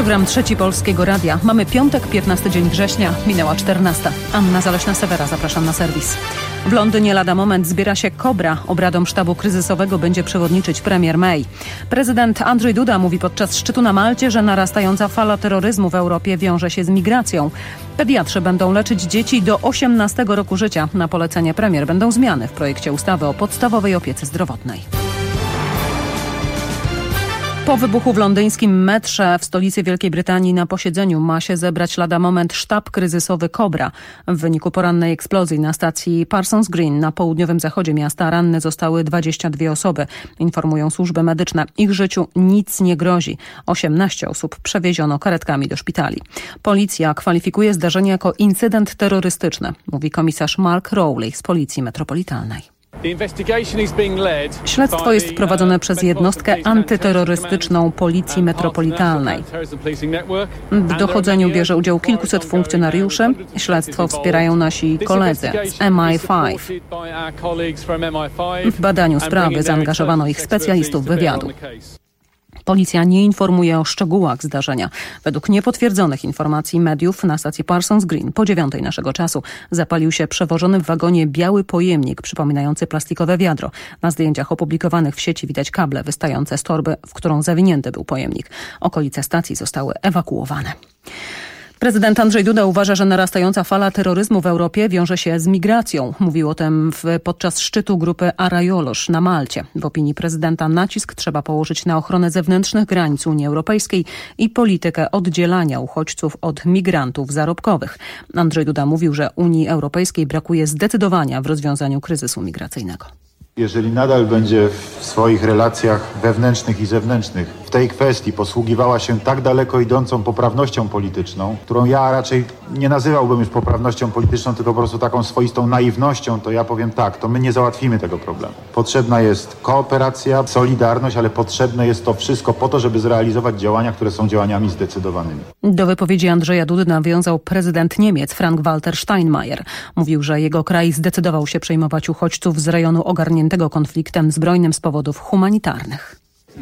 Program Trzeci Polskiego Radia. Mamy piątek, 15 dzień września, minęła 14. Anna Zaleśna-Sewera, zapraszam na serwis. W Londynie lada moment zbiera się Kobra. Obradom sztabu kryzysowego będzie przewodniczyć premier May. Prezydent Andrzej Duda mówi podczas szczytu na Malcie, że narastająca fala terroryzmu w Europie wiąże się z migracją. Pediatrzy będą leczyć dzieci do 18 roku życia. Na polecenie premier będą zmiany w projekcie ustawy o podstawowej opiece zdrowotnej. Po wybuchu w londyńskim metrze w stolicy Wielkiej Brytanii na posiedzeniu ma się zebrać lada moment sztab kryzysowy Kobra. W wyniku porannej eksplozji na stacji Parsons Green na południowym zachodzie miasta ranne zostały 22 osoby. Informują służby medyczne. Ich życiu nic nie grozi. 18 osób przewieziono karetkami do szpitali. Policja kwalifikuje zdarzenie jako incydent terrorystyczny, mówi komisarz Mark Rowley z Policji Metropolitalnej. Śledztwo jest prowadzone przez jednostkę antyterrorystyczną Policji Metropolitalnej. W dochodzeniu bierze udział kilkuset funkcjonariuszy. Śledztwo wspierają nasi koledzy z MI5. W badaniu sprawy zaangażowano ich specjalistów wywiadu. Policja nie informuje o szczegółach zdarzenia. Według niepotwierdzonych informacji mediów na stacji Parsons Green po 9 naszego czasu zapalił się przewożony w wagonie biały pojemnik przypominający plastikowe wiadro. Na zdjęciach opublikowanych w sieci widać kable wystające z torby, w którą zawinięty był pojemnik. Okolice stacji zostały ewakuowane. Prezydent Andrzej Duda uważa, że narastająca fala terroryzmu w Europie wiąże się z migracją. Mówił o tym podczas szczytu grupy Arajolosz na Malcie. W opinii prezydenta nacisk trzeba położyć na ochronę zewnętrznych granic Unii Europejskiej i politykę oddzielania uchodźców od migrantów zarobkowych. Andrzej Duda mówił, że Unii Europejskiej brakuje zdecydowania w rozwiązaniu kryzysu migracyjnego. Jeżeli nadal będzie w swoich relacjach wewnętrznych i zewnętrznych w tej kwestii posługiwała się tak daleko idącą poprawnością polityczną, którą ja raczej nie nazywałbym już poprawnością polityczną, tylko po prostu taką swoistą naiwnością, to ja powiem tak, to my nie załatwimy tego problemu. Potrzebna jest kooperacja, solidarność, ale potrzebne jest to wszystko po to, żeby zrealizować działania, które są działaniami zdecydowanymi. Do wypowiedzi Andrzeja Dudy nawiązał prezydent Niemiec Frank-Walter Steinmeier. Mówił, że jego kraj zdecydował się przejmować uchodźców z rejonu ogarniętego konfliktem zbrojnym z powodów humanitarnych.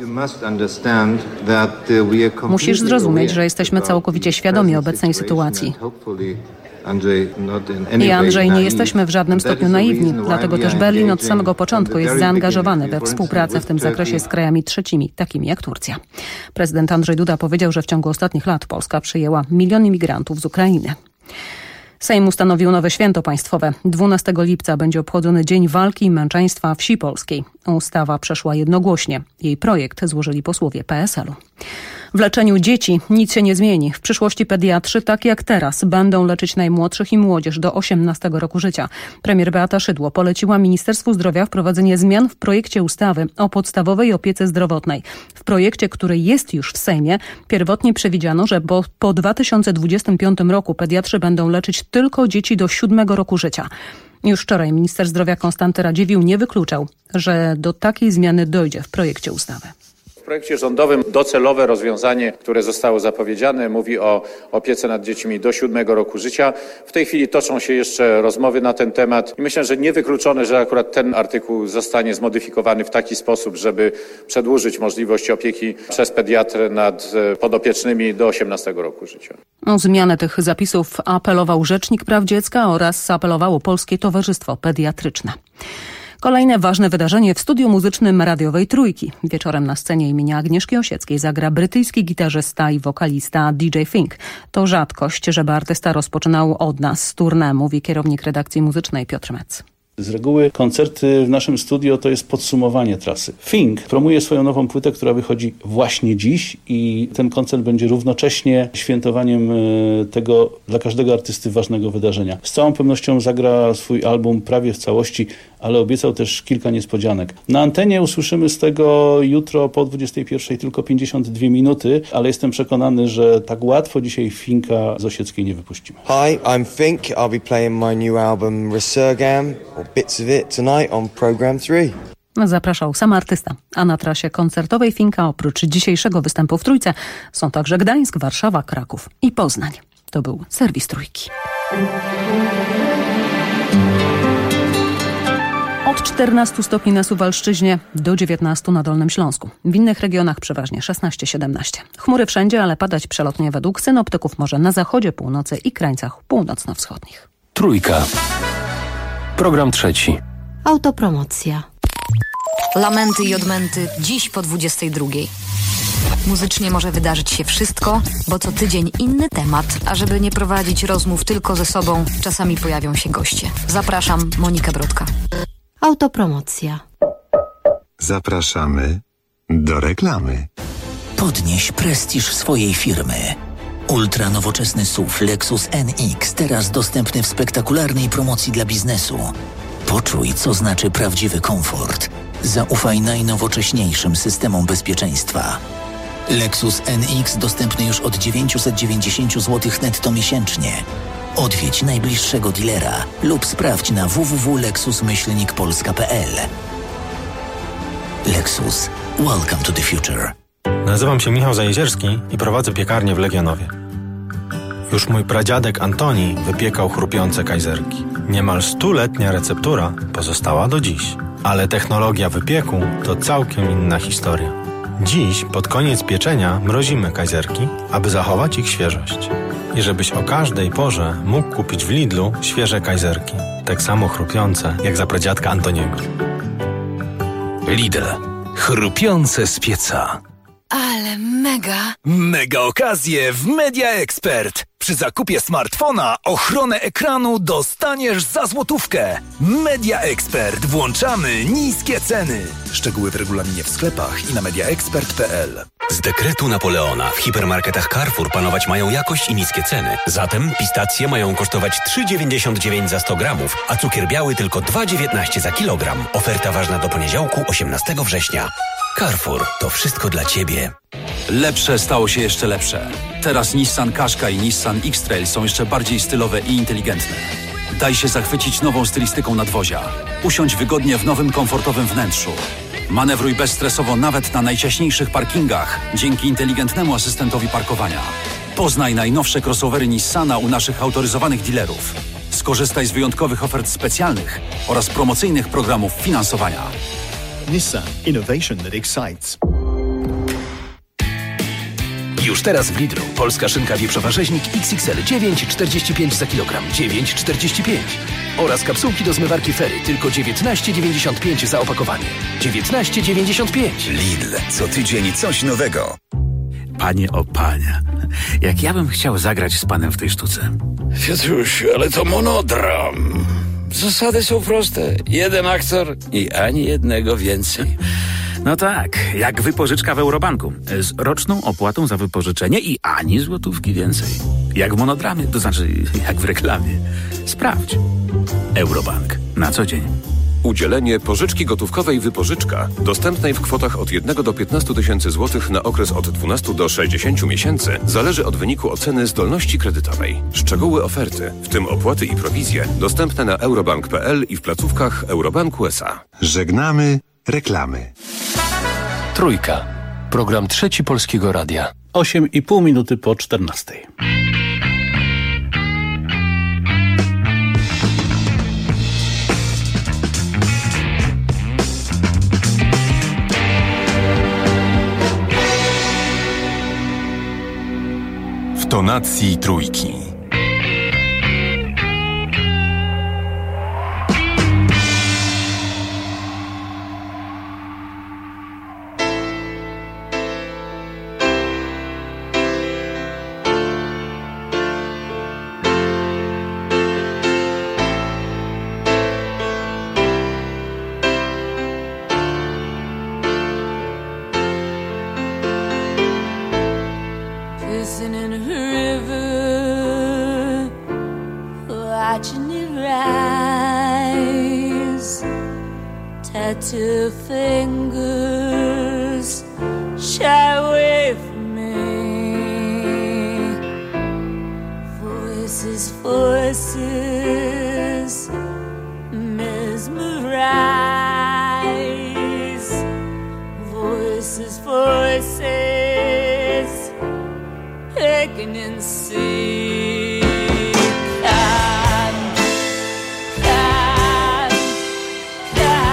Musisz zrozumieć, że jesteśmy całkowicie świadomi obecnej sytuacji. I Andrzej, nie jesteśmy w żadnym stopniu naiwni, dlatego też Berlin od samego początku jest zaangażowany we współpracę w tym zakresie z krajami trzecimi, takimi jak Turcja. Prezydent Andrzej Duda powiedział, że w ciągu ostatnich lat Polska przyjęła miliony imigrantów z Ukrainy. Sejm ustanowił nowe święto państwowe. 12 lipca będzie obchodzony Dzień Walki i Męczeństwa Wsi Polskiej. Ustawa przeszła jednogłośnie. Jej projekt złożyli posłowie PSL-u. W leczeniu dzieci nic się nie zmieni. W przyszłości pediatrzy, tak jak teraz, będą leczyć najmłodszych i młodzież do 18 roku życia. Premier Beata Szydło poleciła Ministerstwu Zdrowia wprowadzenie zmian w projekcie ustawy o podstawowej opiece zdrowotnej. W projekcie, który jest już w Sejmie, pierwotnie przewidziano, że po 2025 roku pediatrzy będą leczyć tylko dzieci do 7 roku życia. Już wczoraj minister zdrowia Konstanty Radziwiłł nie wykluczał, że do takiej zmiany dojdzie w projekcie ustawy. W projekcie rządowym docelowe rozwiązanie, które zostało zapowiedziane, mówi o opiece nad dziećmi do 7 roku życia. W tej chwili toczą się jeszcze rozmowy na ten temat i myślę, że niewykluczone, że akurat ten artykuł zostanie zmodyfikowany w taki sposób, żeby przedłużyć możliwość opieki przez pediatrę nad podopiecznymi do 18 roku życia. O zmianę tych zapisów apelował Rzecznik Praw Dziecka oraz zaapelowało Polskie Towarzystwo Pediatryczne. Kolejne ważne wydarzenie w studiu muzycznym radiowej Trójki. Wieczorem na scenie imienia Agnieszki Osieckiej zagra brytyjski gitarzysta i wokalista DJ Fink. To rzadkość, żeby artysta rozpoczynał od nas tournée, mówi kierownik redakcji muzycznej Piotr Metz. Z reguły koncerty w naszym studio to jest podsumowanie trasy. Fink promuje swoją nową płytę, która wychodzi właśnie dziś i ten koncert będzie równocześnie świętowaniem tego dla każdego artysty ważnego wydarzenia. Z całą pewnością zagra swój album prawie w całości, ale obiecał też kilka niespodzianek. Na antenie usłyszymy z tego jutro po 21 tylko 52 minuty, ale jestem przekonany, że tak łatwo dzisiaj Finka z Osieckiej nie wypuścimy. Hi, I'm Fink. I'll be playing my new album Resurgam, or bits of it, tonight on Program 3. Zapraszał sam artysta. A na trasie koncertowej Finka oprócz dzisiejszego występu w Trójce są także Gdańsk, Warszawa, Kraków i Poznań. To był serwis Trójki. Od 14 stopni na Suwalszczyźnie do 19 na Dolnym Śląsku. W innych regionach przeważnie 16-17. Chmury wszędzie, ale padać przelotnie według synoptyków może na zachodzie, północy i krańcach północno-wschodnich. Trójka. Program trzeci. Autopromocja. Lamenty i odmęty dziś po 22. Muzycznie może wydarzyć się wszystko, bo co tydzień inny temat, a żeby nie prowadzić rozmów tylko ze sobą, czasami pojawią się goście. Zapraszam, Monika Brodka. Autopromocja. Zapraszamy do reklamy. Podnieś prestiż swojej firmy. Ultra nowoczesny SUV Lexus NX, teraz dostępny w spektakularnej promocji dla biznesu. Poczuj, co znaczy prawdziwy komfort. Zaufaj najnowocześniejszym systemom bezpieczeństwa. Lexus NX dostępny już od 990 zł netto miesięcznie. Odwiedź najbliższego dealera lub sprawdź na www.lexus-polska.pl. Lexus. Welcome to the future. Nazywam się Michał Zajezierski i prowadzę piekarnię w Legionowie. Już mój pradziadek Antoni wypiekał chrupiące kajzerki. Niemal 100-letnia receptura pozostała do dziś. Ale technologia wypieku to całkiem inna historia. Dziś, pod koniec pieczenia, mrozimy kajzerki, aby zachować ich świeżość. I żebyś o każdej porze mógł kupić w Lidlu świeże kajzerki. Tak samo chrupiące, jak za pradziadka Antoniego. Lidl. Chrupiące z pieca. Ale mega! Mega okazje w Media Expert. Przy zakupie smartfona ochronę ekranu dostaniesz za złotówkę. Media Expert. Włączamy niskie ceny. Szczegóły w regulaminie w sklepach i na mediaexpert.pl. Z dekretu Napoleona w hipermarketach Carrefour panować mają jakość i niskie ceny. Zatem pistacje mają kosztować 3,99 za 100 gramów, a cukier biały tylko 2,19 za kilogram. Oferta ważna do poniedziałku 18 września. Carrefour. To wszystko dla Ciebie. Lepsze stało się jeszcze lepsze. Teraz Nissan Qashqa i Nissan X-Trail są jeszcze bardziej stylowe i inteligentne. Daj się zachwycić nową stylistyką nadwozia. Usiądź wygodnie w nowym, komfortowym wnętrzu. Manewruj bezstresowo nawet na najciaśniejszych parkingach dzięki inteligentnemu asystentowi parkowania. Poznaj najnowsze crossovery Nissana u naszych autoryzowanych dealerów. Skorzystaj z wyjątkowych ofert specjalnych oraz promocyjnych programów finansowania. Nissan. Innovation that excites. Już teraz w Lidlu. Polska szynka wieprzowa rzeźnik XXL 9,45 za kilogram. 9,45. Oraz kapsułki do zmywarki Fery. Tylko 19,95 za opakowanie. 19,95. Lidl. Co tydzień coś nowego. Panie o panie, jak ja bym chciał zagrać z panem w tej sztuce. Piotrusiu, ale to monodram. Zasady są proste. Jeden aktor i ani jednego więcej. No tak, jak wypożyczka w Eurobanku. Z roczną opłatą za wypożyczenie i ani złotówki więcej. Jak w monodramie, to znaczy jak w reklamie. Sprawdź. Eurobank. Na co dzień. Udzielenie pożyczki gotówkowej Wypożyczka, dostępnej w kwotach od 1 do 15 tysięcy złotych na okres od 12 do 60 miesięcy, zależy od wyniku oceny zdolności kredytowej. Szczegóły oferty, w tym opłaty i prowizje, dostępne na eurobank.pl i w placówkach Eurobanku S.A. Żegnamy reklamy. Trójka. Program trzeci Polskiego Radia. 8,5 minuty po 14. W tonacji trójki. Two fingers shy away from me. Voices, voices mesmerize. Voices, voices picking and see. Come, come, come.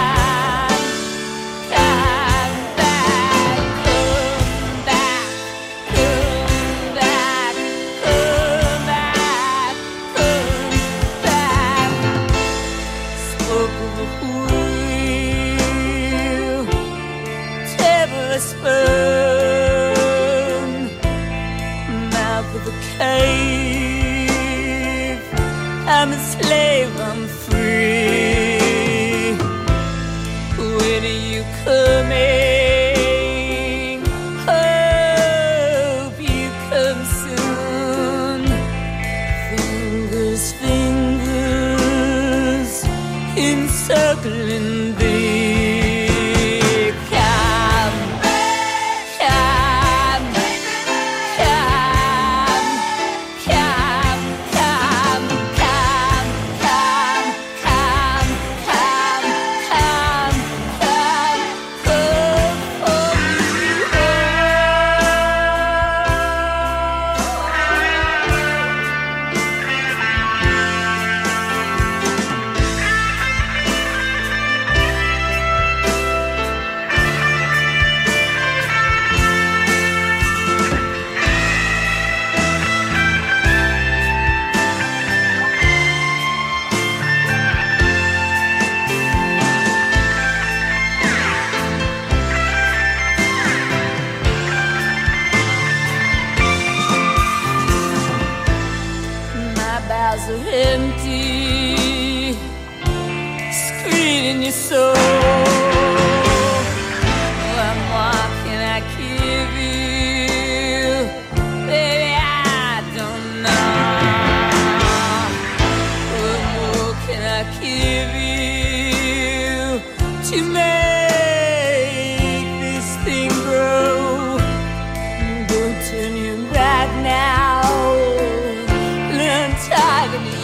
spurn, mouth of a cave. I'm a slave, I'm free. When are you coming? Hope you come soon. Fingers, fingers encircling thee. Empty, screen in your soul. What can I give you? Baby, I don't know. What more can I give you to make this thing grow? Don't turn your back now. Learn tired of you.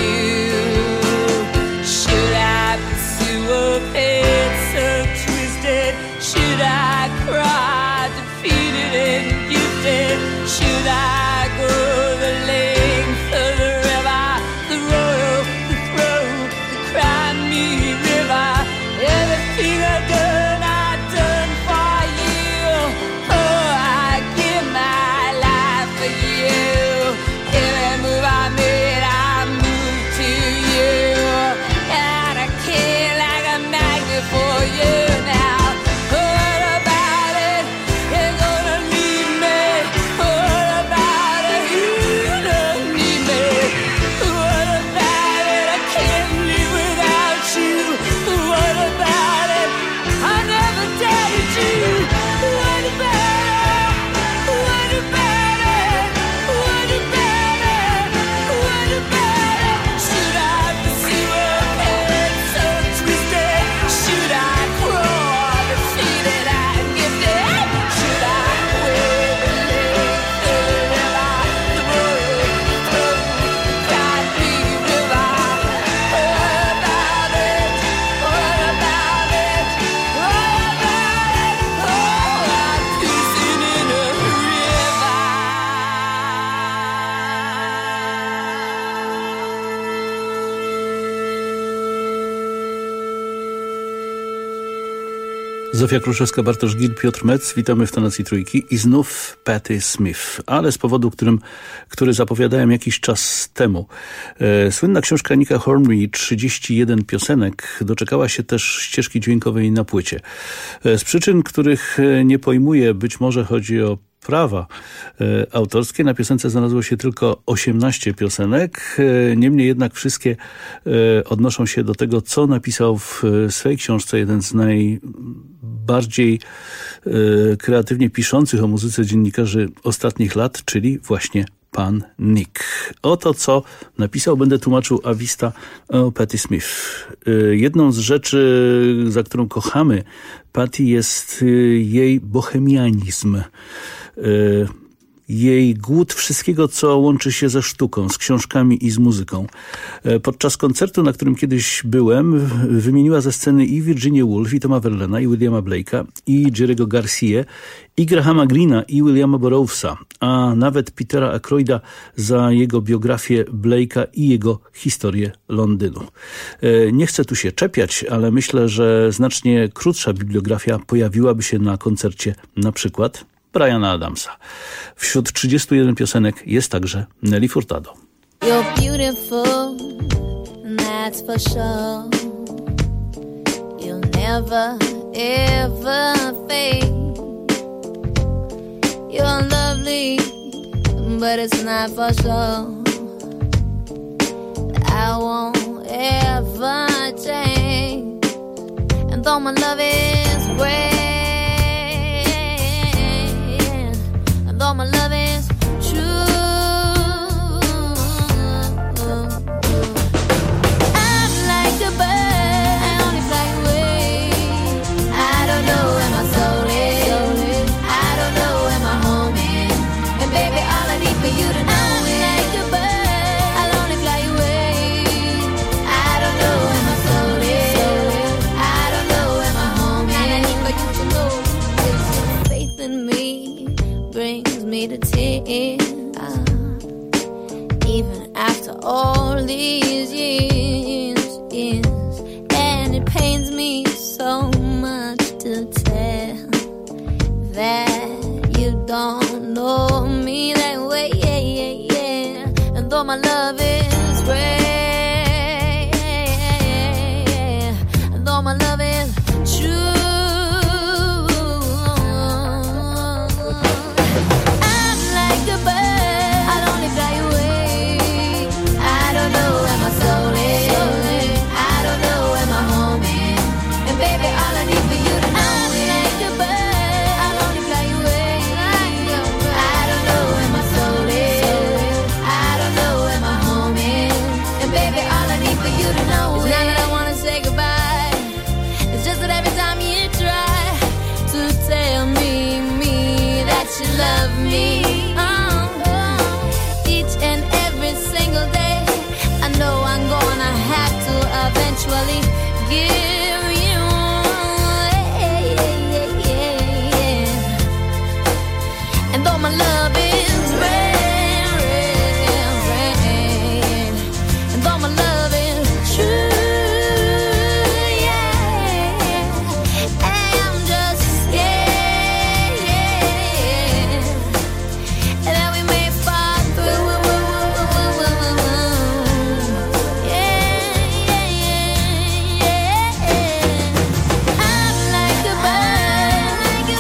Should I pursue a fate so twisted? Should I cry defeated and gifted? Should I go the length of the river, the royal, the throne, the cry me river? Everything I've done for you. Oh, I give my life for you. Every move I made, I moved to you. And I care like a magnet for you now. What about it? You're gonna leave me. What about it? You don't need me. What about it? I can't live without you. What about it? I never doubted you. What about it? What about it? What about it? What about it? Should I pursue a head so twisted? Should I crawl defeated and gifted? Should I wave the length of the river, the road, the godly river? What about it? What about it? What about it? Oh, I'm cruising in a river. Zofia Kruszewska, Bartosz Gil, Piotr Metz. Witamy w tonacji trójki i znów Patti Smith, ale z powodu, który zapowiadałem jakiś czas temu. Słynna książka Nicka Hornby 31 piosenek doczekała się też ścieżki dźwiękowej na płycie. Z przyczyn, których nie pojmuję, być może chodzi o prawa autorskie. Na piosence znalazło się tylko 18 piosenek. Niemniej jednak wszystkie odnoszą się do tego, co napisał w swej książce jeden z najbardziej kreatywnie piszących o muzyce dziennikarzy ostatnich lat, czyli właśnie pan Nick. Oto co napisał, będę tłumaczył a vista o Patti Smith. Jedną z rzeczy, za którą kochamy Patti, jest jej bohemianizm. Jej głód wszystkiego, co łączy się ze sztuką, z książkami i z muzyką. Podczas koncertu, na którym kiedyś byłem, wymieniła ze sceny i Virginia Woolf, i Toma Verlaina, i Williama Blake'a, i Jerry'ego Garcia, i Grahama Greena, i Williama Burroughsa, a nawet Petera Ackroyda za jego biografię Blake'a i jego historię Londynu. Nie chcę tu się czepiać, ale myślę, że znacznie krótsza bibliografia pojawiłaby się na koncercie na przykład Briana Adamsa. Wśród 31 piosenek jest także Nelly Furtado. You're beautiful, that's for sure. You'll never, ever fade. but it's not for sure. I won't ever change, and though my love is great, and though my love is true, I'm like a bird, I only fly away. I don't know where my soul is, I don't know where my home is, and baby, all I need for you to know is like a bird, I'll only fly away. I don't know where my soul is, I don't know where my home is, and I need for you to know this faith in me brings me to tears. Even after all these years, and it pains me so much to tell that you don't know me that way, and though my love is great, and though my love is true, I'm like a bird, I'll only fly away. I don't know where my soul is, I don't know where my home is, and baby, all I need for you to know is like a bird, I'll only fly away. I don't know where my soul is, I don't know where my home is, and baby, all I need for you to know is not that I wanna say goodbye, it's just that every time you try to tell me that you love me, each and every single day, I know I'm gonna have to eventually give you, and though my love is rare, and though my love is true, I'm just scared that we may fall through. I'm like a bird,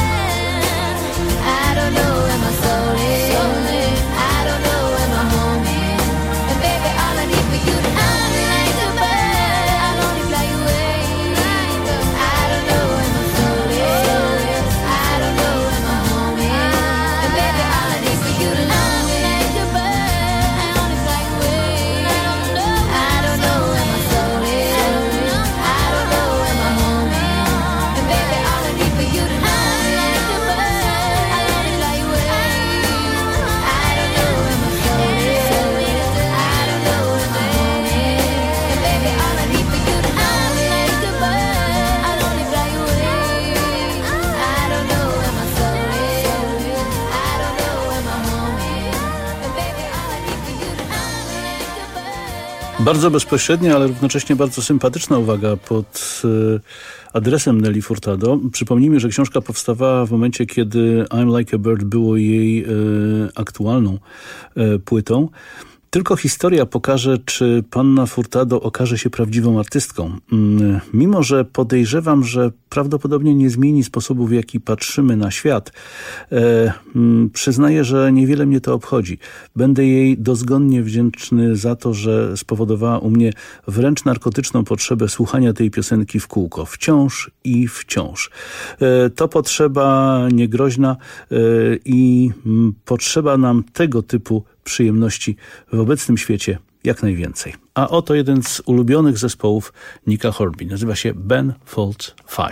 I don't know where my soul is, I don't know where my home is, and baby, all I need for you to know is like a bird, I'll only fly away. I don't know where my soul is, I don't know where my home is, and baby, all I need for you to know is like a bird, I'll only fly away. I don't know where my soul is, I don't know where my home is, and baby, all I need for you to know is like a bird, I'll only fly away. I don't know where my soul is, I don't know where my home is, and baby, all I need for you to know is like a bird, I'll only fly away. I don't know where my soul is, I don't know where my home is, and baby, all I need for you to know is like a bird. Bardzo bezpośrednia, ale równocześnie bardzo sympatyczna uwaga pod adresem Nelly Furtado. Przypomnijmy, że książka powstawała w momencie, kiedy I'm Like a Bird było jej aktualną płytą. Tylko historia pokaże, czy panna Furtado okaże się prawdziwą artystką. Mimo że podejrzewam, że prawdopodobnie nie zmieni sposobu, w jaki patrzymy na świat, przyznaję, że niewiele mnie to obchodzi. Będę jej dozgonnie wdzięczny za to, że spowodowała u mnie wręcz narkotyczną potrzebę słuchania tej piosenki w kółko. Wciąż i wciąż. To potrzeba niegroźna i potrzeba nam tego typu przyjemności w obecnym świecie jak najwięcej. A oto jeden z ulubionych zespołów Nicka Hornby. Nazywa się Ben Folds 5.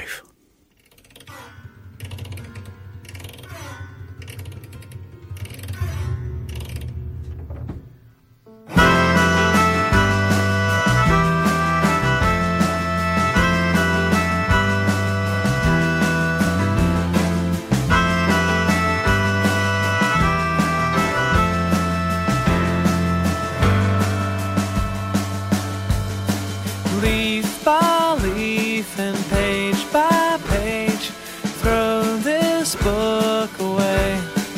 Leaf by leaf and page by page, throw this book away.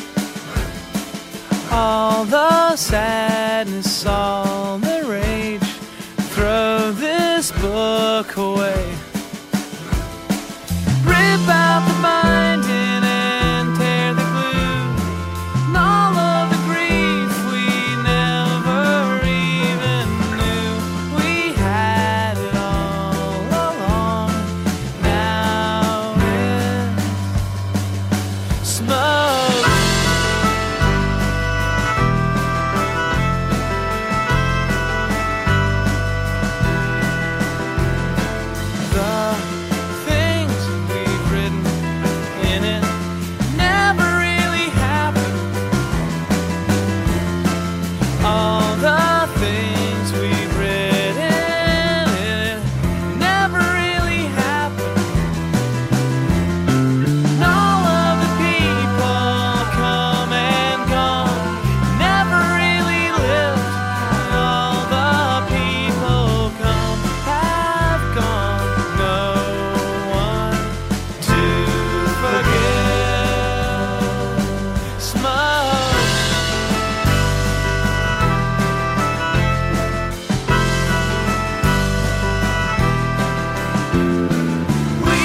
All the sadness, all the rage, throw this book away. Rip out the binding and tear the glue, and all of the grief smoke. The things we've written in it never really happened. All the things we've written in it never really happened. And all of the people come and gone never really lived. And all the people come have gone. No one to forgive. Smoke. We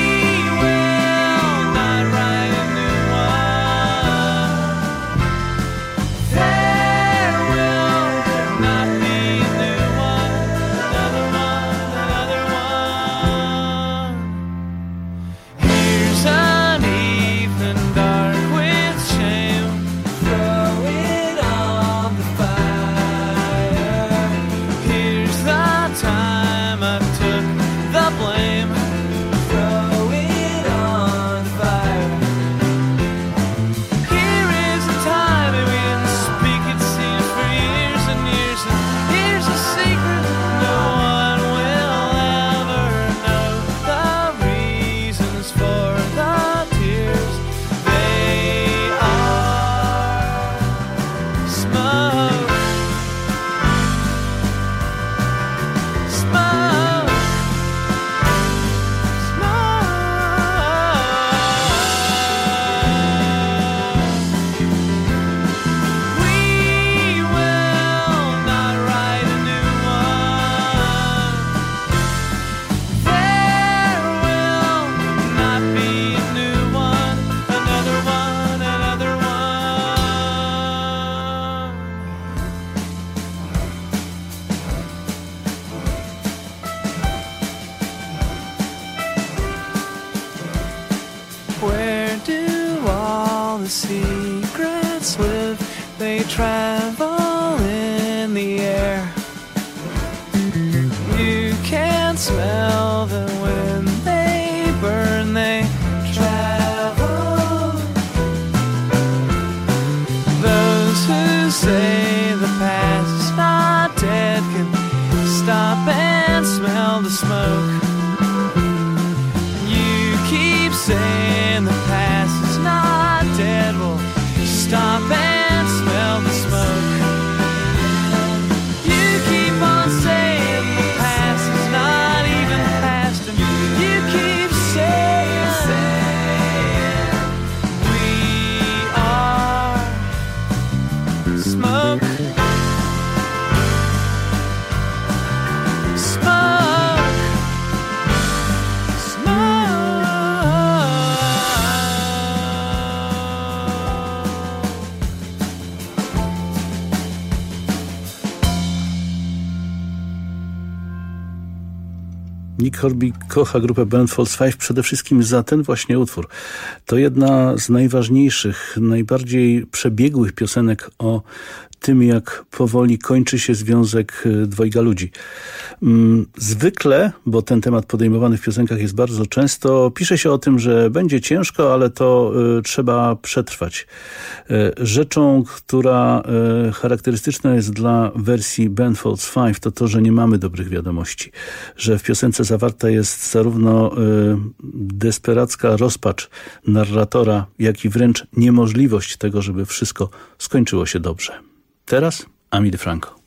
will not write a new one. There will not be a new one. Another one. Here's an evening dark with shame. Throw it on the fire. Here's the time I took the blame. Throw it on the fire. Here is a time and we didn't speak, it seems, for years and years. And here's a secret no one will ever know. The reasons for the tears, they are smoke. Smoke. We will not write a new one. There will not be a new one. Another one, another one. Where do all the secrets live? They travel in the air. You can't smell them when they burn, they travel. Those who say the past is not dead can stop and smell the smoke. You keep saying the past is not dead. Well, stop and smell the smoke. You keep on saying the past is not even past, and you keep saying we are smoke. Smoke. Nick Horby kocha grupę Band Falls 5 przede wszystkim za ten właśnie utwór. To jedna z najważniejszych, najbardziej przebiegłych piosenek o tym, jak powoli kończy się związek dwojga ludzi. Zwykle, bo ten temat podejmowany w piosenkach jest bardzo często, pisze się o tym, że będzie ciężko, ale to trzeba przetrwać. Rzeczą, która charakterystyczna jest dla wersji Band Falls 5, to to, że nie mamy dobrych wiadomości. Że w piosence zawarta jest zarówno desperacka rozpacz narratora, jak i wręcz niemożliwość tego, żeby wszystko skończyło się dobrze. Teraz Ami DeFranco.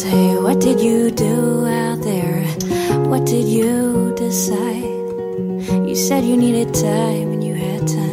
say, what did you do out there? What did you decide? You said you needed time and you had time.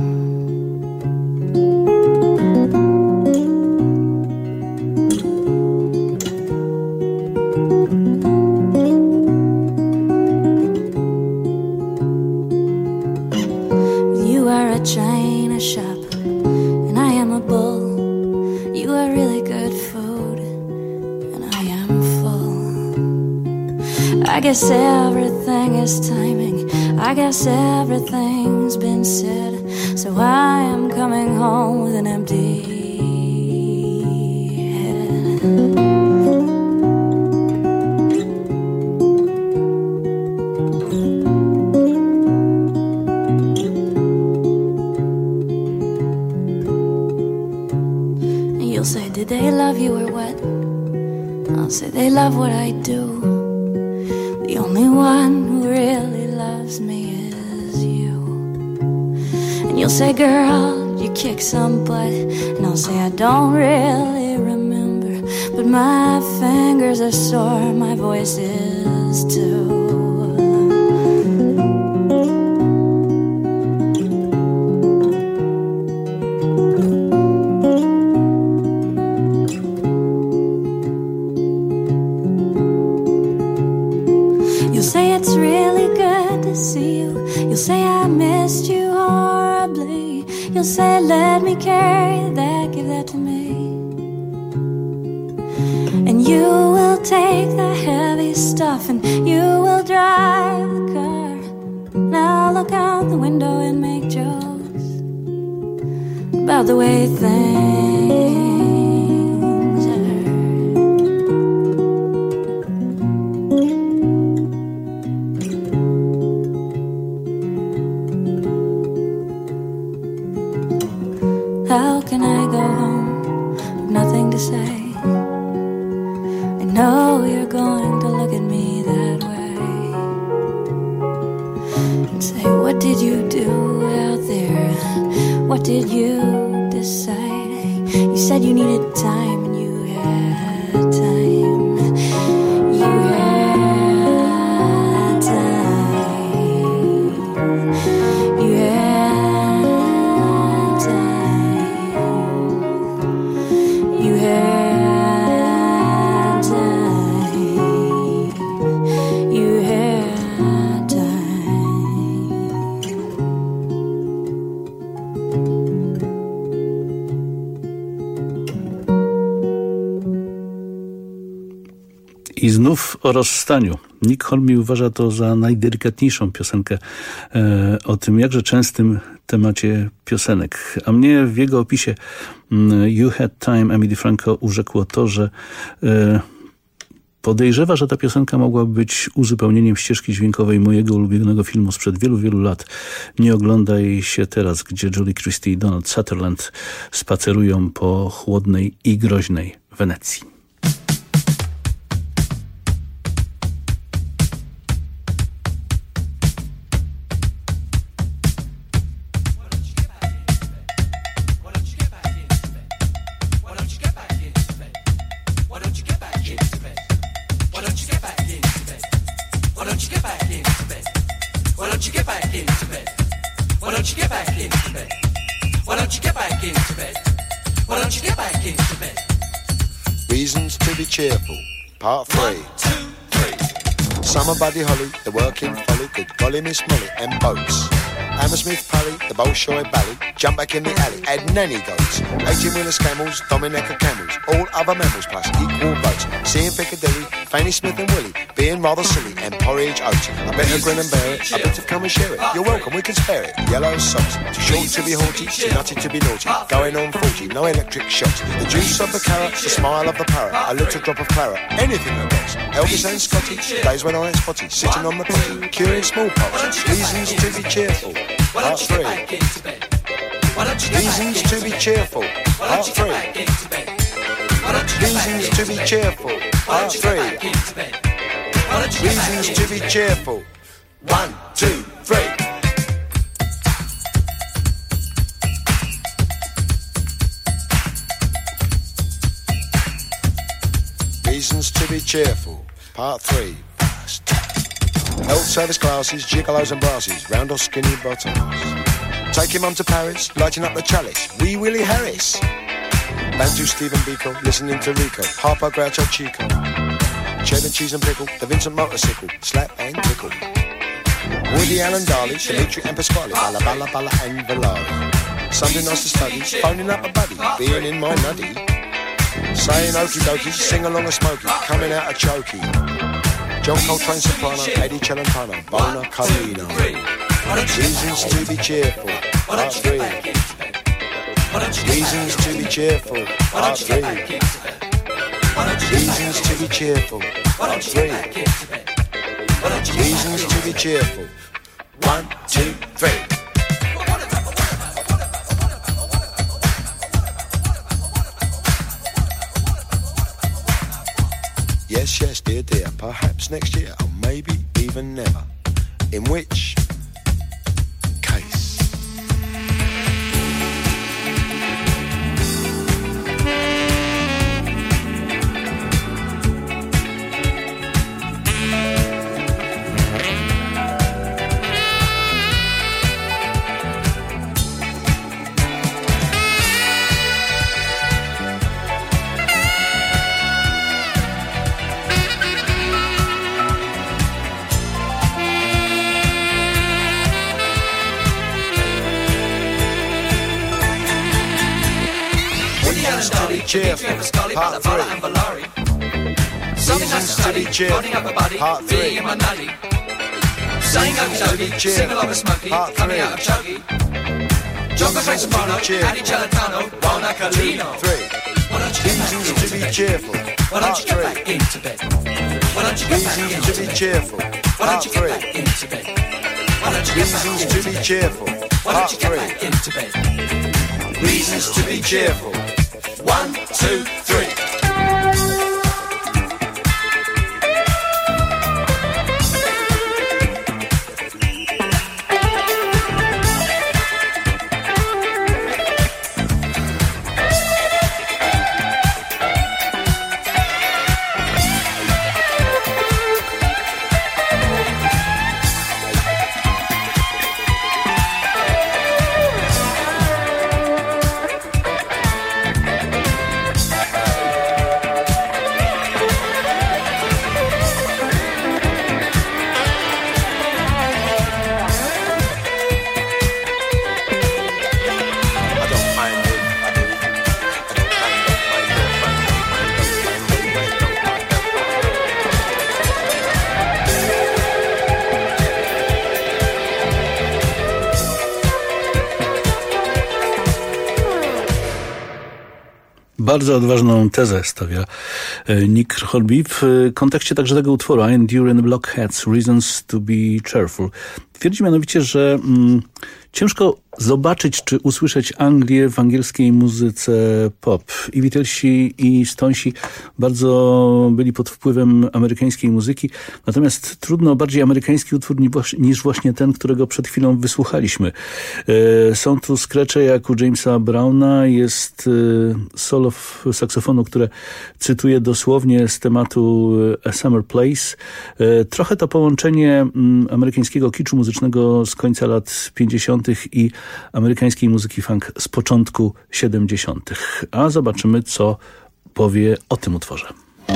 You are a china shop and I am a bull. You are really good food and I am full. I guess everything is timing. I guess everything's been said. So I am coming home with an empty head. And you'll say, did they love you or what? I'll say, they love what I do. The only one who really loves me is you. And you'll say, girl, you kick some butt. And I'll say, I don't really remember, but my fingers are sore, my voice is too. You'll say it's really good to see you. You'll say I missed you horribly. You'll say let me carry that, give that to me. And you will take the heavy stuff and you will drive the car. Now look out the window and make jokes about the way things are. How can I go home with nothing to say? I know you're going to look at me that way and say, what did you do out there? What did you decide? You said you needed time and you had time. You had time. You had time. You had time. You had time. I znów o rozstaniu. Nick Hornby uważa to za najdelikatniejszą piosenkę o tym jakże częstym temacie piosenek. A mnie w jego opisie You Had Time Amy DiFranco urzekło to, że podejrzewa, że ta piosenka mogłaby być uzupełnieniem ścieżki dźwiękowej mojego ulubionego filmu sprzed wielu, wielu lat. Nie oglądaj się teraz, gdzie Julie Christie i Donald Sutherland spacerują po chłodnej i groźnej Wenecji. Reasons to be cheerful, part 3. 1, 2, 3. Summer Buddy Holly, the working folly, good golly Miss Molly, and boats. Hammersmith Pally, the Bolshoi Bally, jump back in the alley, add nanny goats. 18-wheelers, camels, Dominica camels, all other mammals plus equal votes. Seeing Piccadilly, Fanny Smith and Willie, being rather silly, and porridge oats. I better grin and bear it, I better come and share it. You're welcome, we can spare it. Yellow socks, too short to be haughty, too nutty to be naughty. Going on 40, no electric shocks. The juice of the carrot, the smile of the parrot, a little drop of claret, anything that rocks. Elvis and Scotty, days when I ain't spotty, sitting on the potty, curing smallpox. Reasons to be cheerful. Part 3. Reasons to be cheerful. Part 3. Reasons to be cheerful. Part 3. Reasons to be cheerful. 1, 2, 3. Reasons to be cheerful. Part 3. First. Health service classes, gigolos and brasses, round or skinny bottoms. Taking mum to Paris, lighting up the chalice. Wee Willie Harris. Bantu Stephen Biko, listening to Rico. Harpo Groucho Chico. Cheddar cheese and pickle, the Vincent motorcycle. Slap and tickle. Woody Allen Darley, Dimitri and Pasquale. Balla Balla Balla and Valari. Something nice to study, phoning up a buddy, being in my nutty. Saying okie dokie, sing along a smoky, coming out a chokey. John Coltrane soprano, Eddie Celentano, Bona Carlino. Reasons to be cheerful, part 3. Reasons to be cheerful, part 3. Reasons to be cheerful, part 3. Reasons to be cheerful. 1, 2, 3. Yes, yes, dear, dear, perhaps next year, or maybe even never. In which case... Cheerful, part 3. Reasons to be cheerful, part 3. Reasons to be cheerful, part 3. Reasons to be cheerful, part 2, 3. Reasons to be cheerful, part 3. Reasons to be cheerful, part 3. Reasons to be cheerful, part 3. Reasons to be cheerful. 1, 2, 3. Bardzo odważną tezę stawia Nick Hornby w kontekście także tego utworu I Endure in the Blockheads, Reasons to be Cheerful. Twierdzi mianowicie, że ciężko zobaczyć czy usłyszeć Anglię w angielskiej muzyce pop. I Beatlesi i Stonesi bardzo byli pod wpływem amerykańskiej muzyki, natomiast trudno bardziej amerykański utwór niż właśnie ten, którego przed chwilą wysłuchaliśmy. Są tu skrecze jak u Jamesa Browna, jest solo saksofonu, które cytuję dosłownie z tematu A Summer Place. Trochę to połączenie amerykańskiego kiczu muzycznego z końca lat 50. i amerykańskiej muzyki funk z początku 70. A zobaczymy, co powie o tym utworze.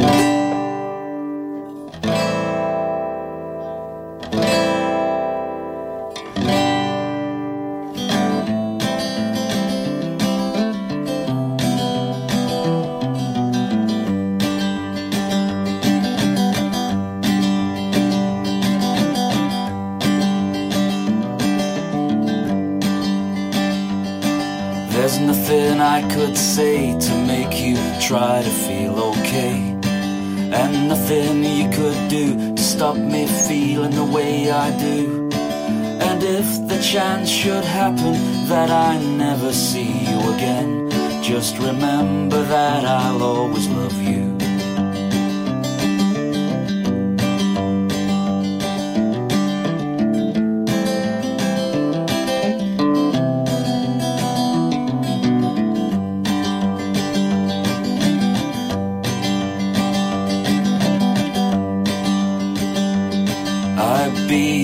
There's nothing I could say to make you try to feel okay, and nothing you could do to stop me feeling the way I do. And if the chance should happen that I never see you again, just remember that I'll always love you.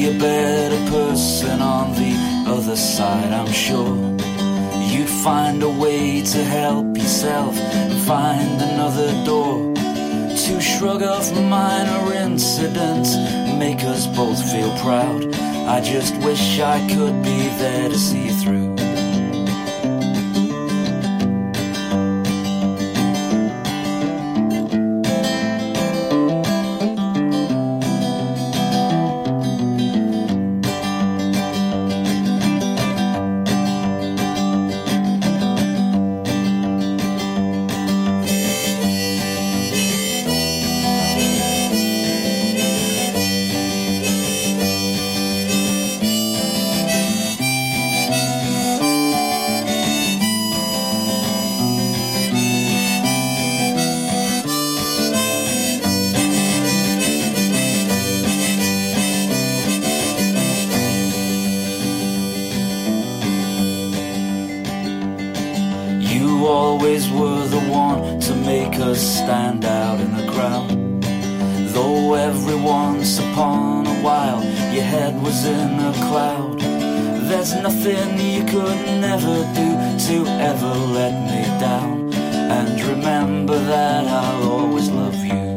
be a better person on the other side, I'm sure. You'd find a way to help yourself and find another door to shrug off minor incidents, make us both feel proud. I just wish I could be there to see you through. Always were the one to make us stand out in the crowd. Though every once upon a while your head was in a cloud, there's nothing you could never do to ever let me down. And remember that I'll always love you.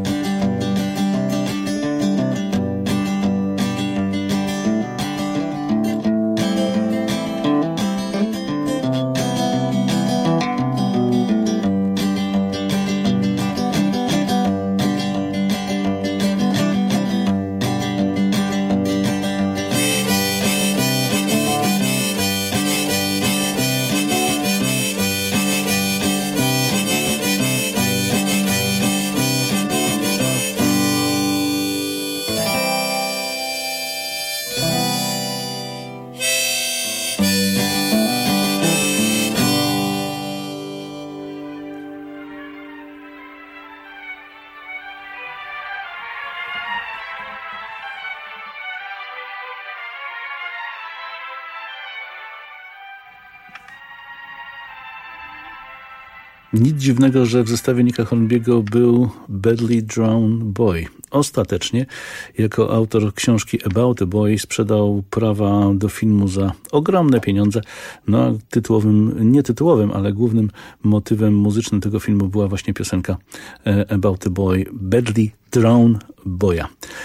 Nic dziwnego, że w zestawie Nicka Hornby'ego był Badly Drawn Boy. Ostatecznie, jako autor książki About a Boy, sprzedał prawa do filmu za ogromne pieniądze. No a nietytułowym, ale głównym motywem muzycznym tego filmu była właśnie piosenka About a Boy, Badly Drawn Boya.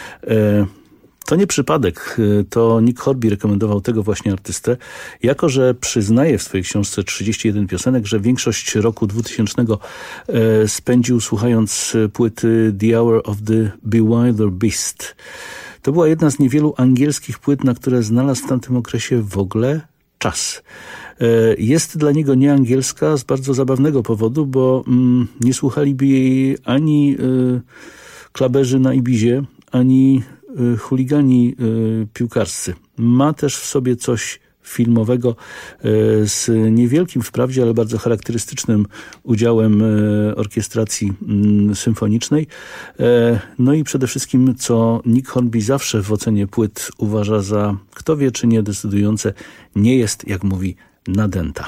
To nie przypadek, to Nick Hornby rekomendował tego właśnie artystę, jako że przyznaje w swojej książce 31 piosenek, że większość roku 2000 spędził słuchając płyty The Hour of the Bewildered Beast. To była jedna z niewielu angielskich płyt, na które znalazł w tamtym okresie w ogóle czas. Jest dla niego nieangielska z bardzo zabawnego powodu, bo nie słuchaliby jej ani klaberzy na Ibizie, ani chuligani piłkarscy. Ma też w sobie coś filmowego z niewielkim wprawdzie, ale bardzo charakterystycznym udziałem orkiestracji symfonicznej. No i przede wszystkim, co Nick Hornby zawsze w ocenie płyt uważa za, kto wie czy nie decydujące, nie jest, jak mówi, nadęta.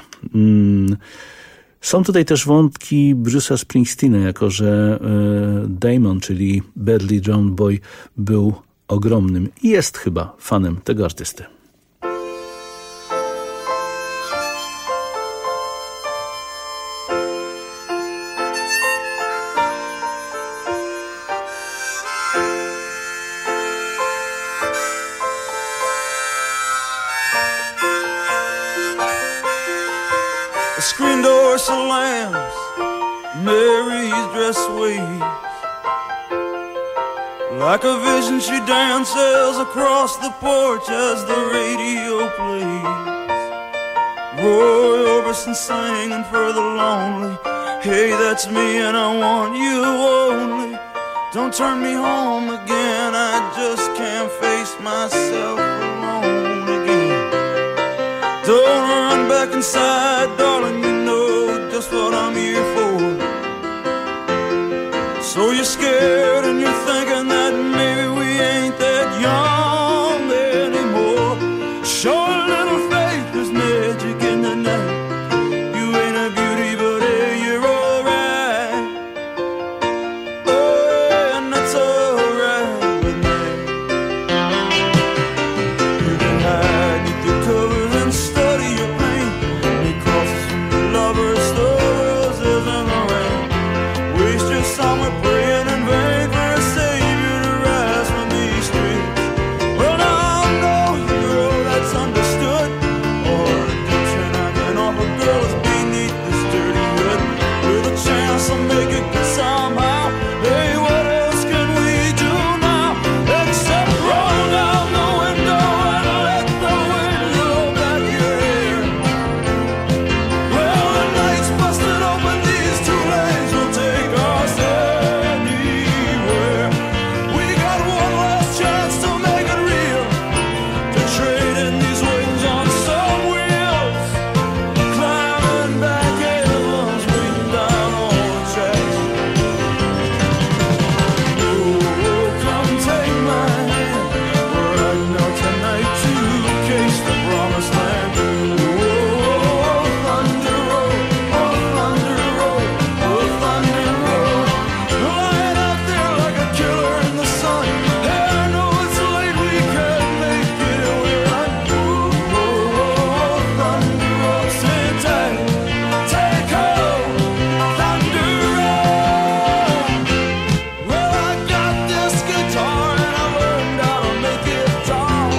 Są tutaj też wątki Bruce'a Springsteena, jako że Damon, czyli Badly Drawn Boy, był ogromnym i jest chyba fanem tego artysty. The screen door slams, Mary's dress waves. Like a vision she dances across the porch as the radio plays. Roy Orbison singing for the lonely. Hey, that's me and I want you only. Don't turn me home again, I just can't face myself alone again. Don't run back inside, darling, you know just what I'm here for. So you're scared and you're thinking that maybe we ain't that young anymore. Show a little faith, there's magic in the night. You ain't a beauty, but hey, you're alright. Oh, yeah, and that's alright with me. make it good somehow. Hey, what else can we do now except roll down the window and let the wind blow back your hair? Well, the night's busted open, these two lanes will take us anywhere. We got one last chance to make it real, to trade in these wings on some wheels, climbing back hills, waiting down all the tracks. Oh, come take my hand, we're riding out tonight to case the promised land. Oh, Thunder Road, oh, Thunder Road, oh, Thunder Road, lying out there like a killer in the sun. Hey, I know it's late, we can't make it, we run. Oh, Thunder Road, sit tight, take hold, Thunder Road. Well, I got this guitar and I learned how to make it tall.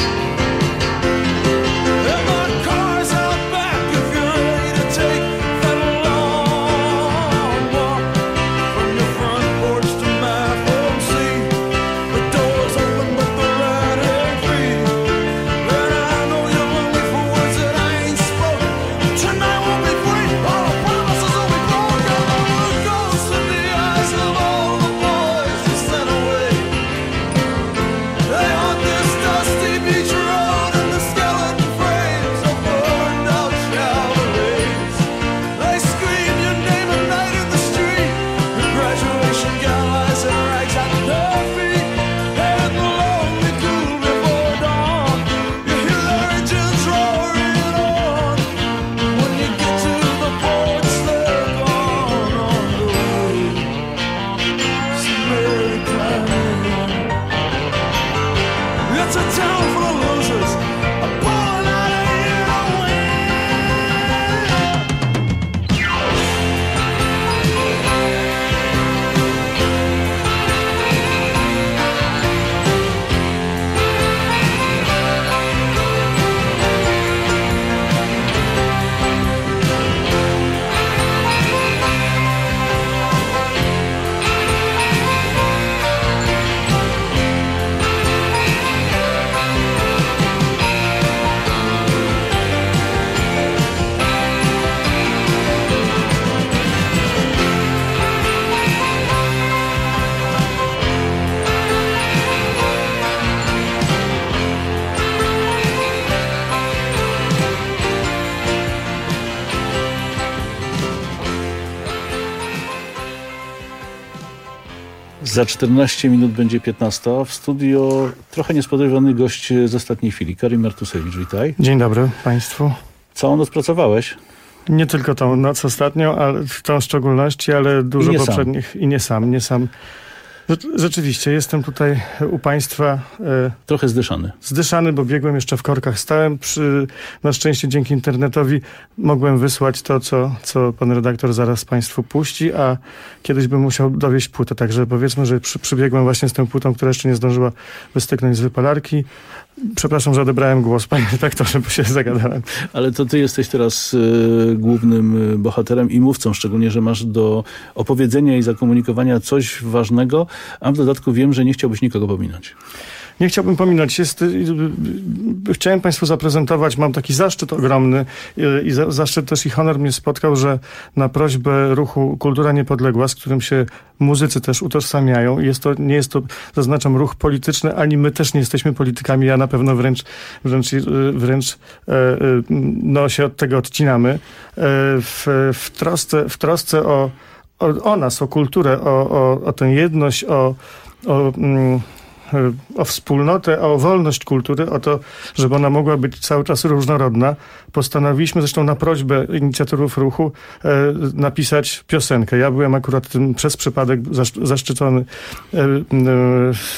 And my car's out back if you're ready to take that long walk from your front porch to my front seat. The door's open but the ride ain't free. And I know you're lonely for words that I ain't spoken. Tonight won't be free, all the promises will be broken. I will ghost in the eyes of all the boys you sent away. They haunt this dusty beach road and the skeleton frames of burned out Chevrolets. They scream your name at night in the street. Your graduation gown lies in rags at their feet. And the lonely cool before dawn, you hear their engines roaring on. When you get to the porch, they're gone on the way. So Mary climbing. It's a town full of losers, I'm pulling out of here to win. Za 14 minut będzie 15. W studio trochę niespodziewany gość z ostatniej chwili. Karim Martusewicz, witaj. Dzień dobry Państwu. Całą noc pracowałeś? Nie tylko tą noc ostatnią, ale w tą w szczególności, ale dużo poprzednich. I nie sam. Rzeczywiście, jestem tutaj u Państwa... Trochę zdyszany. Zdyszany, bo biegłem jeszcze w korkach. Stałem na szczęście dzięki internetowi mogłem wysłać to, co pan redaktor zaraz Państwu puści, a kiedyś bym musiał dowieźć płytę. Także powiedzmy, że przybiegłem właśnie z tą płytą, która jeszcze nie zdążyła wystyknąć z wypalarki. Przepraszam, że odebrałem głos, panie redaktorze, bo się zagadałem. Ale to ty jesteś teraz głównym bohaterem i mówcą, szczególnie, że masz do opowiedzenia i zakomunikowania coś ważnego, a w dodatku wiem, że nie chciałbyś nikogo pominąć. Nie chciałbym pominąć. Chciałem Państwu zaprezentować, mam taki zaszczyt ogromny i zaszczyt też i honor mnie spotkał, że na prośbę ruchu Kultura Niepodległa, z którym się muzycy też utożsamiają, nie jest to, zaznaczam, ruch polityczny, ani my też nie jesteśmy politykami, ja na pewno wręcz się od tego odcinamy. W trosce o nas, o kulturę, o tę jedność, o wspólnotę, o wolność kultury, o to, żeby ona mogła być cały czas różnorodna, postanowiliśmy, zresztą na prośbę inicjatorów ruchu, napisać piosenkę. Ja byłem akurat przez przypadek zaszczycony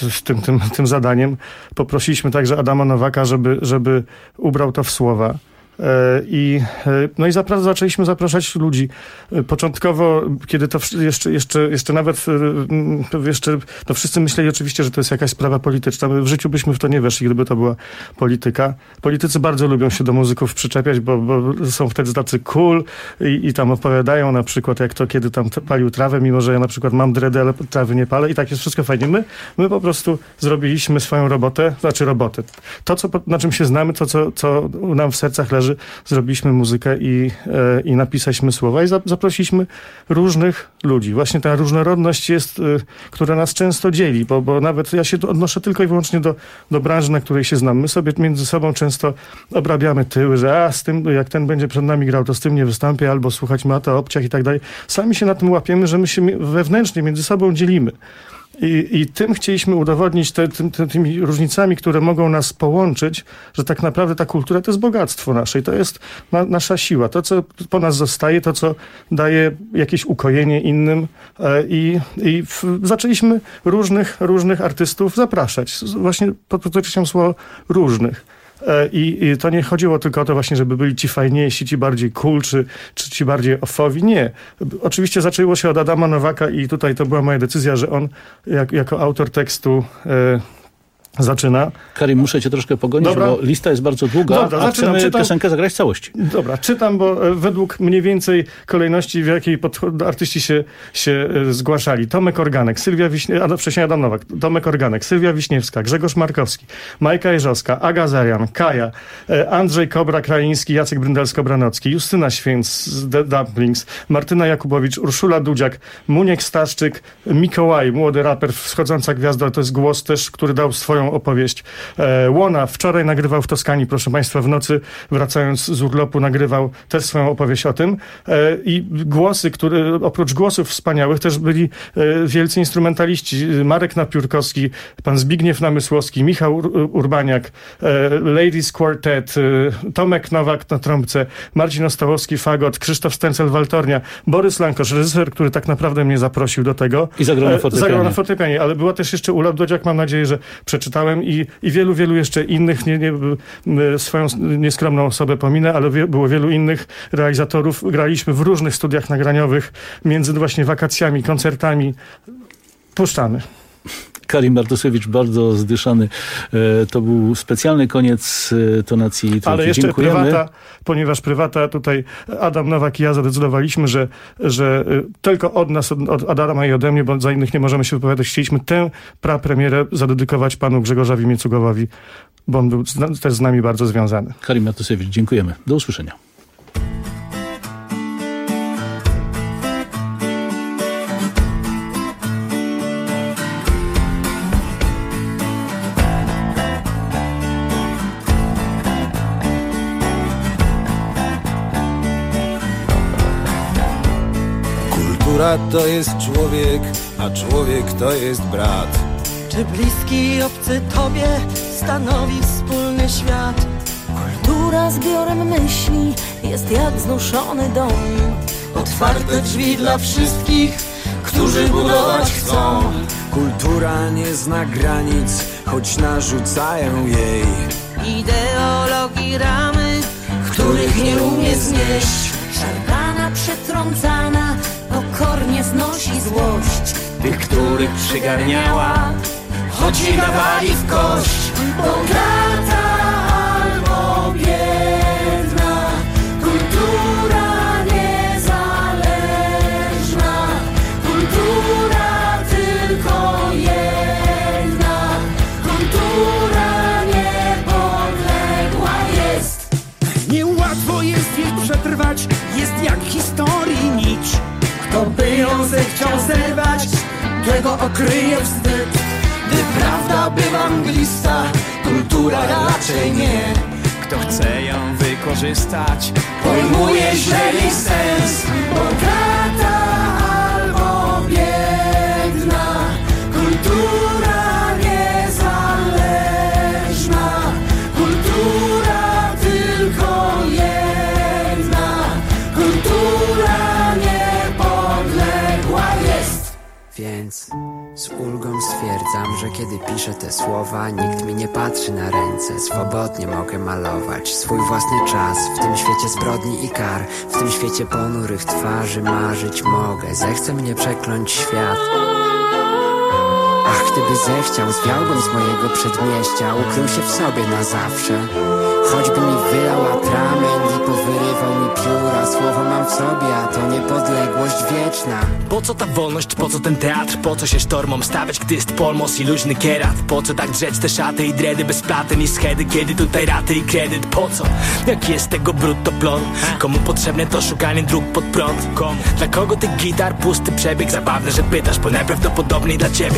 tym zadaniem. Poprosiliśmy także Adama Nowaka, żeby ubrał to w słowa. No i zaczęliśmy zapraszać ludzi. Początkowo, kiedy to jeszcze nawet no wszyscy myśleli oczywiście, że to jest jakaś sprawa polityczna. My w życiu byśmy w to nie weszli, gdyby to była polityka. Politycy bardzo lubią się do muzyków przyczepiać, bo są wtedy tacy cool i tam opowiadają na przykład, jak to kiedy tam palił trawę, mimo że ja na przykład mam dready, ale trawy nie palę i tak jest wszystko fajnie. My po prostu zrobiliśmy swoją robotę. To, na czym się znamy, co nam w sercach leży, zrobiliśmy muzykę i napisaliśmy słowa i zaprosiliśmy różnych ludzi. Właśnie ta różnorodność jest, która nas często dzieli, bo nawet ja się odnoszę tylko i wyłącznie do branży, na której się znam. My sobie między sobą często obrabiamy tyły, że z tym, jak ten będzie przed nami grał, to z tym nie wystąpię, albo słuchać ma to obciach i tak dalej. Sami się na tym łapiemy, że my się wewnętrznie między sobą dzielimy. I tym chcieliśmy udowodnić, tymi różnicami, które mogą nas połączyć, że tak naprawdę ta kultura to jest bogactwo nasze i to jest nasza siła. To, co po nas zostaje, to, co daje jakieś ukojenie innym. Zaczęliśmy różnych artystów zapraszać. Właśnie podkreślam słowo różnych. I to nie chodziło tylko o to właśnie, żeby byli ci fajniejsi, ci bardziej cool, czy ci bardziej offowi. Nie. Oczywiście zaczęło się od Adama Nowaka i tutaj to była moja decyzja, że on jako autor tekstu zaczyna. Karim, muszę cię troszkę pogonić, Dobra. bo lista jest bardzo długa, a chcemy piosenkę zagrać w całości. Dobra, czytam, bo według mniej więcej kolejności, w jakiej artyści się zgłaszali. Tomek Organek, wcześniej Adam Nowak, Tomek Organek, Sylwia Wiśniewska, Grzegorz Markowski, Majka Jeżowska, Aga Zarian, Kaja, Andrzej Kobra-Krajiński, Jacek Bryndalsko-Branocki, Justyna Święc z The Dumplings, Martyna Jakubowicz, Urszula Dudziak, Muniek Staszczyk, Mikołaj, młody raper, wschodząca gwiazda, to jest głos też, który dał swoją opowieść. Łona wczoraj nagrywał w Toskanii, proszę Państwa, w nocy, wracając z urlopu, nagrywał też swoją opowieść o tym. I głosy, oprócz głosów wspaniałych, też byli wielcy instrumentaliści. Marek Napiórkowski, pan Zbigniew Namysłowski, Michał Urbaniak, Ladies Quartet, Tomek Nowak na trąbce, Marcin Ostałowski, fagot, Krzysztof Stencel-Waltornia, Borys Lankosz, reżyser, który tak naprawdę mnie zaprosił do tego. I zagrał na fortepianie. Zagrał na fortepianie, ale była też jeszcze Ula Dodziak, mam nadzieję, że przeczytałem i wielu jeszcze innych, swoją nieskromną osobę pominę, ale było wielu innych realizatorów. Graliśmy w różnych studiach nagraniowych, między właśnie wakacjami, koncertami. Puszczamy. Karim Bartosiewicz, bardzo zdyszany. To był specjalny koniec tonacji trójki. Ale jeszcze dziękujemy. prywata, ponieważ prywata tutaj Adam Nowak i ja zadecydowaliśmy, że tylko od nas, od Adama i ode mnie, bo za innych nie możemy się wypowiadać, chcieliśmy tę prapremierę zadedykować panu Grzegorzowi Miecugowowi, bo on był też z nami bardzo związany. Karim Bartosiewicz, dziękujemy. Do usłyszenia. Kultura to jest człowiek, a człowiek to jest brat. Czy bliski obcy tobie stanowi wspólny świat? Kultura zbiorem myśli jest jak znuszony dom. Otwarte drzwi dla wszystkich, którzy budować chcą. Kultura nie zna granic, choć narzucają jej Ideologii ramy, których nie umie znieść. szarpana, przetrącana, pokornie znosi złość. Tych, których przygarniała, choć jej dawali w kość. Bogata albo biedna, kultura niezależna, kultura tylko jedna, kultura niepodległa jest. Niełatwo jest jej przetrwać, jest jak historii nić. Kto by ją zechciał zerwać, tego okryje wstyd. Gdy prawda bywa mglista, kultura raczej nie. Kto chce ją wykorzystać, pojmuje źle jej sens. Bogata albo biedna, kultura niezależna, kultura tylko jedna, kultura niepodległa jest. Więc z ulgą stwierdzam, że kiedy piszę te słowa, nikt mi nie patrzy na ręce. Swobodnie mogę malować swój własny czas w tym świecie zbrodni i kar, w tym świecie ponurych twarzy. Marzyć mogę, zechce mnie przekląć świat. Ach, gdyby zechciał, zwiałbym z mojego przedmieścia, ukrył się w sobie na zawsze. Choćby mi wylał atrament i powyrywał mi pióra, słowo mam w sobie, a to niepodległość wieczna. Po co ta wolność, po co ten teatr, po co się sztormom stawiać, gdy jest polmos i luźny kierat? Po co tak drzeć te szaty i dredy bez platen i schedy, kiedy tutaj raty i kredyt? Po co? Jak jest tego brutto plon? Komu potrzebne to szukanie dróg pod prąd? Komu? Dla kogo ty gitar, pusty przebieg? Zabawne, że pytasz, bo najprawdopodobniej dla ciebie.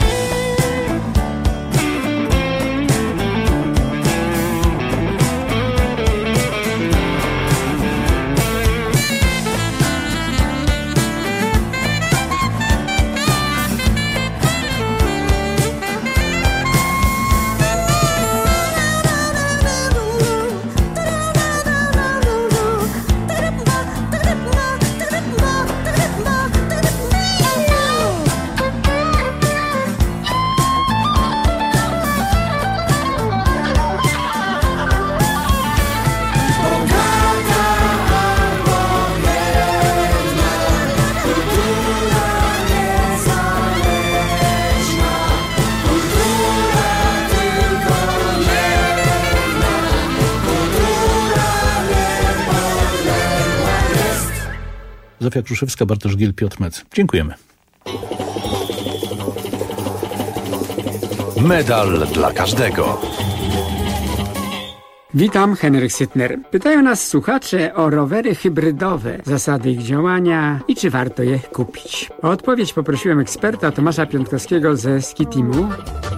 Zofia Kruszewska, Bartosz Giel, Piotr Mec. Dziękujemy. Medal dla każdego. Witam, Henryk Sytner. Pytają nas słuchacze o rowery hybrydowe, zasady ich działania i czy warto je kupić. O odpowiedź poprosiłem eksperta Tomasza Piątkowskiego ze Ski Teamu.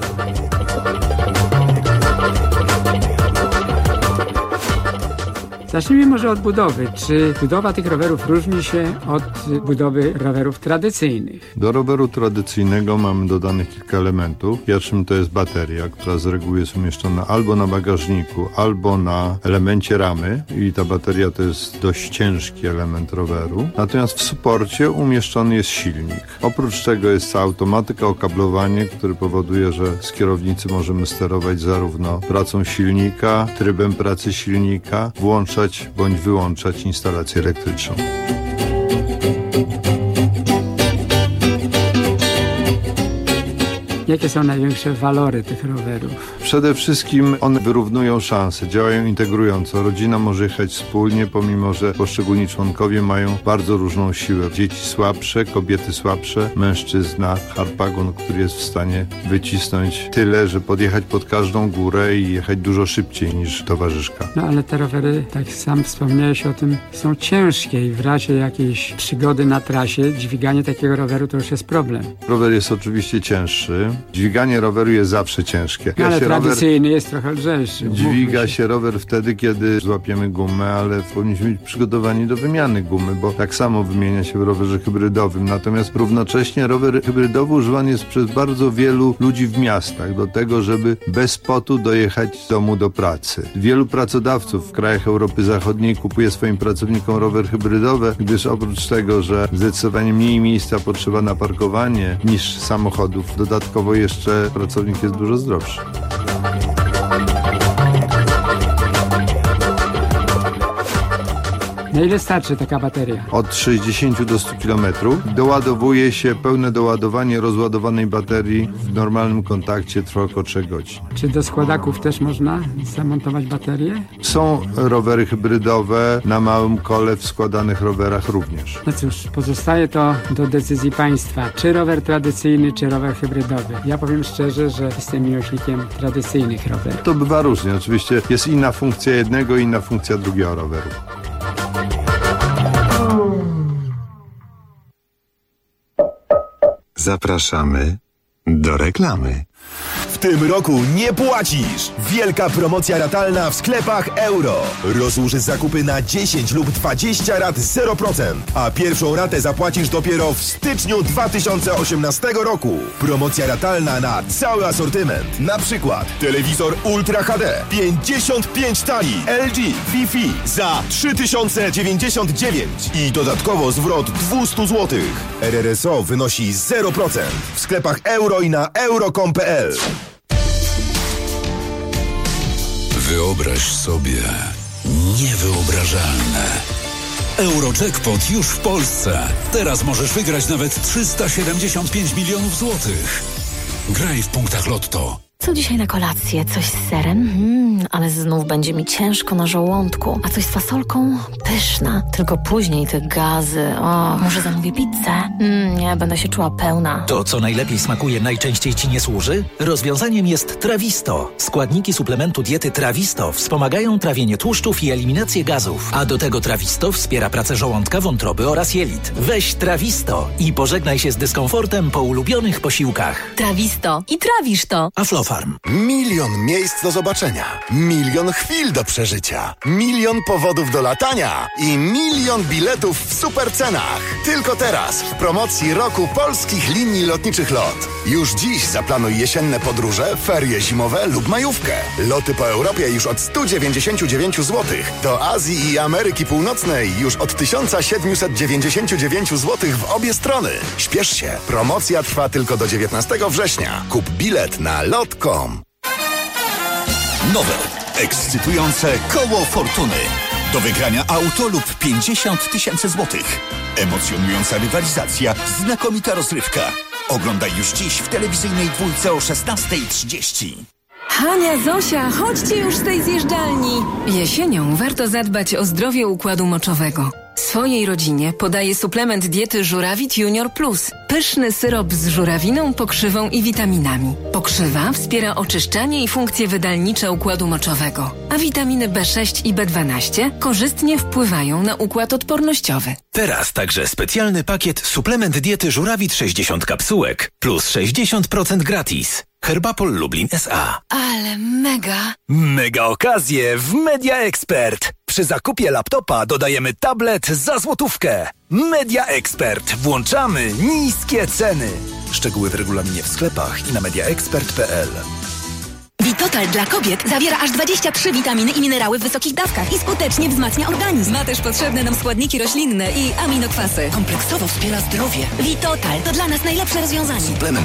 Zacznijmy może od budowy. Czy budowa tych rowerów różni się od budowy rowerów tradycyjnych? Do roweru tradycyjnego mamy dodanych kilka elementów. Pierwszym to jest bateria, która z reguły jest umieszczona albo na bagażniku, albo na elemencie ramy i ta bateria to jest dość ciężki element roweru. Natomiast w suporcie umieszczony jest silnik. Oprócz tego jest automatyka, okablowanie, które powoduje, że z kierownicy możemy sterować zarówno pracą silnika, trybem pracy silnika, włączać bądź wyłączać instalację elektryczną. Jakie są największe walory tych rowerów? Przede wszystkim one wyrównują szanse, działają integrująco. Rodzina może jechać wspólnie, pomimo że poszczególni członkowie mają bardzo różną siłę. Dzieci słabsze, kobiety słabsze, mężczyzna, harpagon, który jest w stanie wycisnąć tyle, że podjechać pod każdą górę i jechać dużo szybciej niż towarzyszka. No ale te rowery, tak sam wspomniałeś o tym, są ciężkie i w razie jakiejś przygody na trasie dźwiganie takiego roweru to już jest problem. Rower jest oczywiście cięższy. Dźwiganie roweru jest zawsze ciężkie. No, ale tradycyjny jest trochę lżejszy. Dźwiga się rower wtedy, kiedy złapiemy gumę, ale powinniśmy być przygotowani do wymiany gumy, bo tak samo wymienia się w rowerze hybrydowym. Natomiast równocześnie rower hybrydowy używany jest przez bardzo wielu ludzi w miastach do tego, żeby bez potu dojechać z domu do pracy. Wielu pracodawców w krajach Europy Zachodniej kupuje swoim pracownikom rower hybrydowy, gdyż oprócz tego, że zdecydowanie mniej miejsca potrzeba na parkowanie niż samochodów, dodatkowo jeszcze pracownik jest dużo zdrowszy. Na ile starczy taka bateria? Od 60 do 100 km. Doładowuje się pełne doładowanie rozładowanej baterii w normalnym kontakcie trwa około 3 godzin. Czy do składaków też można zamontować baterię? Są rowery hybrydowe na małym kole, w składanych rowerach również. No cóż, pozostaje to do decyzji państwa. Czy rower tradycyjny, czy rower hybrydowy? Ja powiem szczerze, że jestem miłośnikiem tradycyjnych rowerów. To bywa różnie. Oczywiście jest inna funkcja jednego i inna funkcja drugiego roweru. Zapraszamy do reklamy. tym roku nie płacisz. Wielka promocja ratalna w sklepach Euro. Rozłóż zakupy na 10 lub 20 rat 0%, a pierwszą ratę zapłacisz dopiero w styczniu 2018 roku. Promocja ratalna na cały asortyment. Na przykład telewizor Ultra HD 55 tali LG Wi-Fi za 3099 i dodatkowo zwrot 200 zł. RRSO wynosi 0% w sklepach Euro i na euro.com.pl. Wyobraź sobie niewyobrażalne. Eurojackpot już w Polsce. Teraz możesz wygrać nawet 375 milionów złotych. Graj w punktach Lotto. Co dzisiaj na kolację? Coś z serem? Ale znów będzie mi ciężko na żołądku. A coś z fasolką? Pyszna. Tylko później te gazy. O, może zamówię pizzę? Nie, będę się czuła pełna. To, co najlepiej smakuje, najczęściej Ci nie służy? Rozwiązaniem jest Trawisto. Składniki suplementu diety Trawisto wspomagają trawienie tłuszczów i eliminację gazów. A do tego Trawisto wspiera pracę żołądka, wątroby oraz jelit. Weź Trawisto i pożegnaj się z dyskomfortem po ulubionych posiłkach. Trawisto i trawisz to. Aflofarm. Milion miejsc do zobaczenia, milion chwil do przeżycia, milion powodów do latania i milion biletów w super cenach. Tylko teraz w promocji roku polskich linii lotniczych LOT. Już dziś zaplanuj jesienne podróże, ferie zimowe lub majówkę. Loty po Europie już od 199 zł. Do Azji i Ameryki Północnej już od 1799 zł w obie strony. Śpiesz się, promocja trwa tylko do 19 września. Kup bilet na lot.com. Nowe, ekscytujące koło fortuny. Do wygrania auto lub 50 000 złotych. Emocjonująca rywalizacja, znakomita rozrywka. Oglądaj już dziś w telewizyjnej dwójce o 16:30. Hania, Zosia, chodźcie już z tej zjeżdżalni. Jesienią warto zadbać o zdrowie układu moczowego. Swojej rodzinie podaję suplement diety Żurawit Junior Plus. Pyszny syrop z żurawiną, pokrzywą i witaminami. Pokrzywa wspiera oczyszczanie i funkcje wydalnicze układu moczowego, a witaminy B6 i B12 korzystnie wpływają na układ odpornościowy. Teraz także specjalny pakiet suplement diety Żurawit 60 kapsułek plus 60% gratis. Herbapol Lublin S.A. Ale mega! Mega okazje w Media Expert. Przy zakupie laptopa dodajemy tablet za złotówkę. Media Expert. Włączamy niskie ceny. Szczegóły w regulaminie w sklepach i na mediaexpert.pl. Vitotal dla kobiet zawiera aż 23 witaminy i minerały w wysokich dawkach i skutecznie wzmacnia organizm. Ma też potrzebne nam składniki roślinne i aminokwasy. Kompleksowo wspiera zdrowie. Vitotal to dla nas najlepsze rozwiązanie. Suplement